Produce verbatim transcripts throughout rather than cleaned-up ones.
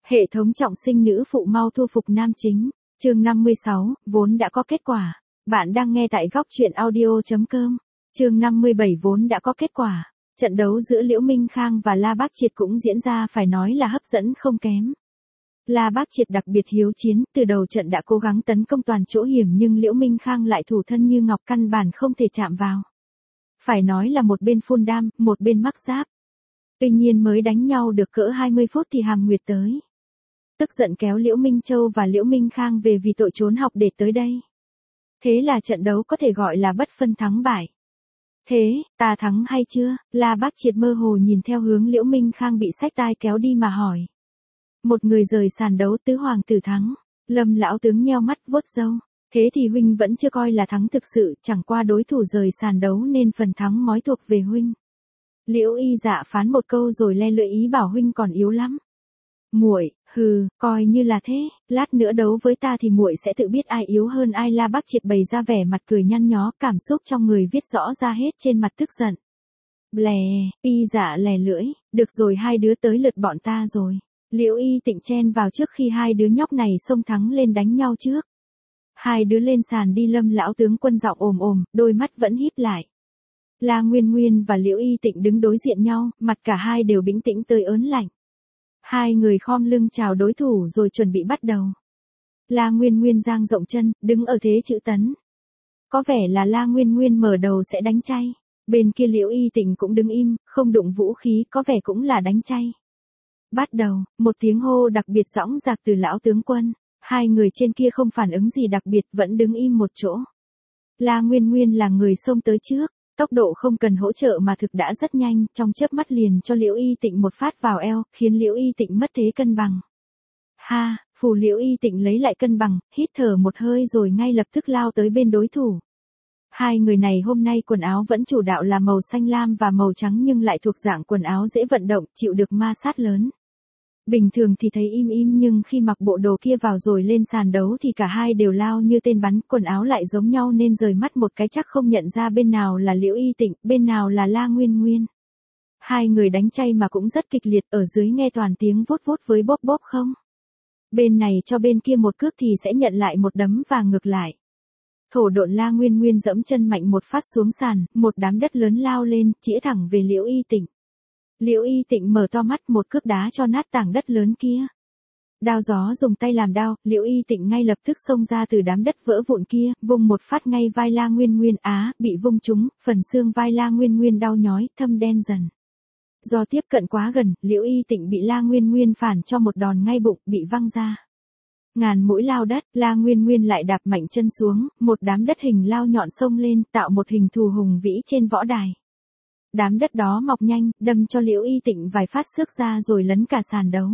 Hệ thống trọng sinh nữ phụ mau thu phục nam chính. Chương năm mươi sáu, vốn đã có kết quả. Bạn đang nghe tại góc truyện audio chấm com. Chương năm mươi bảy vốn đã có kết quả. Trận đấu giữa Liễu Minh Khang và La Bác Triệt cũng diễn ra phải nói là hấp dẫn không kém. La Bác Triệt đặc biệt hiếu chiến, từ đầu trận đã cố gắng tấn công toàn chỗ hiểm nhưng Liễu Minh Khang lại thủ thân như ngọc, căn bản không thể chạm vào. Phải nói là một bên phun đam, một bên mắc giáp. Tuy nhiên mới đánh nhau được cỡ hai mươi phút thì Hàm Nguyệt tới. Tức giận kéo Liễu Minh Châu và Liễu Minh Khang về vì tội trốn học để tới đây. Thế là trận đấu có thể gọi là bất phân thắng bại. Thế, ta thắng hay chưa? La Bác Triệt mơ hồ nhìn theo hướng Liễu Minh Khang bị xách tai kéo đi mà hỏi. Một người rời sàn đấu, tứ hoàng tử thắng. Lâm lão tướng nheo mắt vuốt râu. Thế thì huynh vẫn chưa coi là thắng thực sự, chẳng qua đối thủ rời sàn đấu nên phần thắng mói thuộc về huynh. Liễu Y Dạ phán một câu rồi le lưỡi ý bảo huynh còn yếu lắm. Muội, hừ, coi như là thế, lát nữa đấu với ta thì muội sẽ tự biết ai yếu hơn ai. La Bác Triệt bày ra vẻ mặt cười nhăn nhó, cảm xúc trong người viết rõ ra hết trên mặt tức giận. Blè, Y Dạ lè lưỡi, được rồi, hai đứa tới lượt bọn ta rồi. Liễu Y Tịnh chen vào trước khi hai đứa nhóc này xông thắng lên đánh nhau trước. Hai đứa lên sàn đi. Lâm lão tướng quân giọng ồm ồm, đôi mắt vẫn híp lại. La Nguyên Nguyên và Liễu Y Tịnh đứng đối diện nhau, mặt cả hai đều bình tĩnh tới ớn lạnh. Hai người khom lưng chào đối thủ rồi chuẩn bị bắt đầu. La Nguyên Nguyên dang rộng chân, đứng ở thế chữ tấn. Có vẻ là La Nguyên Nguyên mở đầu sẽ đánh chay. Bên kia Liễu Y Tịnh cũng đứng im, không đụng vũ khí, có vẻ cũng là đánh chay. Bắt đầu, một tiếng hô đặc biệt dõng dạc từ lão tướng quân. Hai người trên kia không phản ứng gì đặc biệt, vẫn đứng im một chỗ. La Nguyên Nguyên là người xông tới trước. Tốc độ không cần hỗ trợ mà thực đã rất nhanh, trong chớp mắt liền cho Liễu Y Tịnh một phát vào eo, khiến Liễu Y Tịnh mất thế cân bằng. Ha, phù Liễu Y Tịnh lấy lại cân bằng, hít thở một hơi rồi ngay lập tức lao tới bên đối thủ. Hai người này hôm nay quần áo vẫn chủ đạo là màu xanh lam và màu trắng nhưng lại thuộc dạng quần áo dễ vận động, chịu được ma sát lớn. Bình thường thì thấy im im nhưng khi mặc bộ đồ kia vào rồi lên sàn đấu thì cả hai đều lao như tên bắn, quần áo lại giống nhau nên rời mắt một cái chắc không nhận ra bên nào là Liễu Y Tịnh, bên nào là La Nguyên Nguyên. Hai người đánh chay mà cũng rất kịch liệt, ở dưới nghe toàn tiếng vút vút với bóp bóp không. Bên này cho bên kia một cước thì sẽ nhận lại một đấm và ngược lại. Thổ độn La Nguyên Nguyên dẫm chân mạnh một phát xuống sàn, một đám đất lớn lao lên, chĩa thẳng về Liễu Y Tịnh. Liễu Y Tịnh mở to mắt, một cước đá cho nát tảng đất lớn kia. Đao gió dùng tay làm đao, Liễu Y Tịnh ngay lập tức xông ra từ đám đất vỡ vụn kia, vung một phát ngay vai La Nguyên Nguyên, á, bị vung trúng, phần xương vai La Nguyên Nguyên đau nhói, thâm đen dần. Do tiếp cận quá gần, Liễu Y Tịnh bị La Nguyên Nguyên phản cho một đòn ngay bụng, bị văng ra. Ngàn mũi lao đất, La Nguyên Nguyên lại đạp mạnh chân xuống, một đám đất hình lao nhọn xông lên, tạo một hình thù hùng vĩ trên võ đài. Đám đất đó mọc nhanh, đâm cho Liễu Y Tịnh vài phát xước ra rồi lấn cả sàn đấu.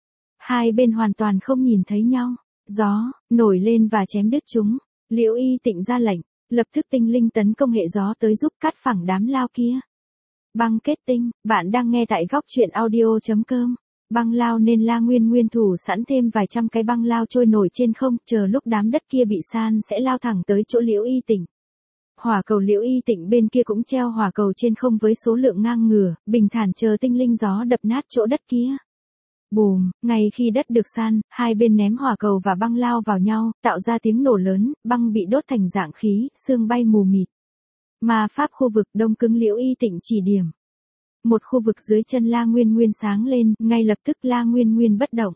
Hai bên hoàn toàn không nhìn thấy nhau, gió nổi lên và chém đứt chúng. Liễu Y Tịnh ra lệnh, lập tức tinh linh tấn công hệ gió tới giúp cắt phẳng đám lao kia. Băng kết tinh, bạn đang nghe tại góc truyện audio chấm com. Băng lao nên La Nguyên Nguyên thủ sẵn thêm vài trăm cái băng lao trôi nổi trên không, chờ lúc đám đất kia bị san sẽ lao thẳng tới chỗ Liễu Y Tịnh. Hỏa cầu Liễu Y Tịnh bên kia cũng treo hỏa cầu trên không với số lượng ngang ngửa, bình thản chờ tinh linh gió đập nát chỗ đất kia. Bùm, ngay khi đất được san, hai bên ném hỏa cầu và băng lao vào nhau, tạo ra tiếng nổ lớn, băng bị đốt thành dạng khí, sương bay mù mịt. Ma pháp khu vực đông cứng Liễu Y Tịnh chỉ điểm. Một khu vực dưới chân La Nguyên Nguyên sáng lên, ngay lập tức La Nguyên Nguyên bất động.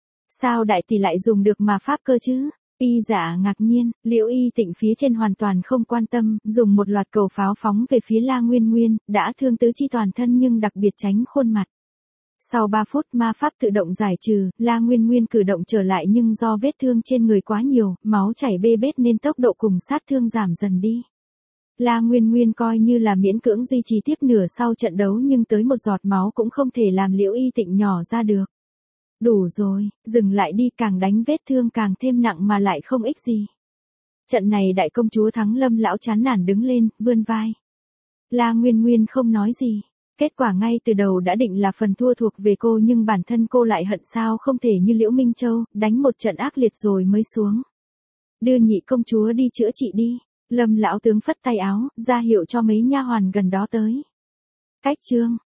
Sao đại tỷ lại dùng được ma pháp cơ chứ? Y Dạ ngạc nhiên, Liễu Y Tịnh phía trên hoàn toàn không quan tâm, dùng một loạt cầu pháo phóng về phía La Nguyên Nguyên, đã thương tứ chi toàn thân nhưng đặc biệt tránh khuôn mặt. Sau ba phút ma pháp tự động giải trừ, La Nguyên Nguyên cử động trở lại nhưng do vết thương trên người quá nhiều, máu chảy bê bết nên tốc độ cùng sát thương giảm dần đi. La Nguyên Nguyên coi như là miễn cưỡng duy trì tiếp nửa sau trận đấu nhưng tới một giọt máu cũng không thể làm Liễu Y Tịnh nhỏ ra được. Đủ rồi, dừng lại đi, càng đánh vết thương càng thêm nặng mà lại không ích gì. Trận này đại công chúa thắng. Lâm lão chán nản đứng lên, vươn vai. La Nguyên Nguyên không nói gì. Kết quả ngay từ đầu đã định là phần thua thuộc về cô nhưng bản thân cô lại hận sao không thể như Liễu Minh Châu, đánh một trận ác liệt rồi mới xuống. Đưa nhị công chúa đi chữa trị đi. Lâm lão tướng phất tay áo, ra hiệu cho mấy nha hoàn gần đó tới. Cách chương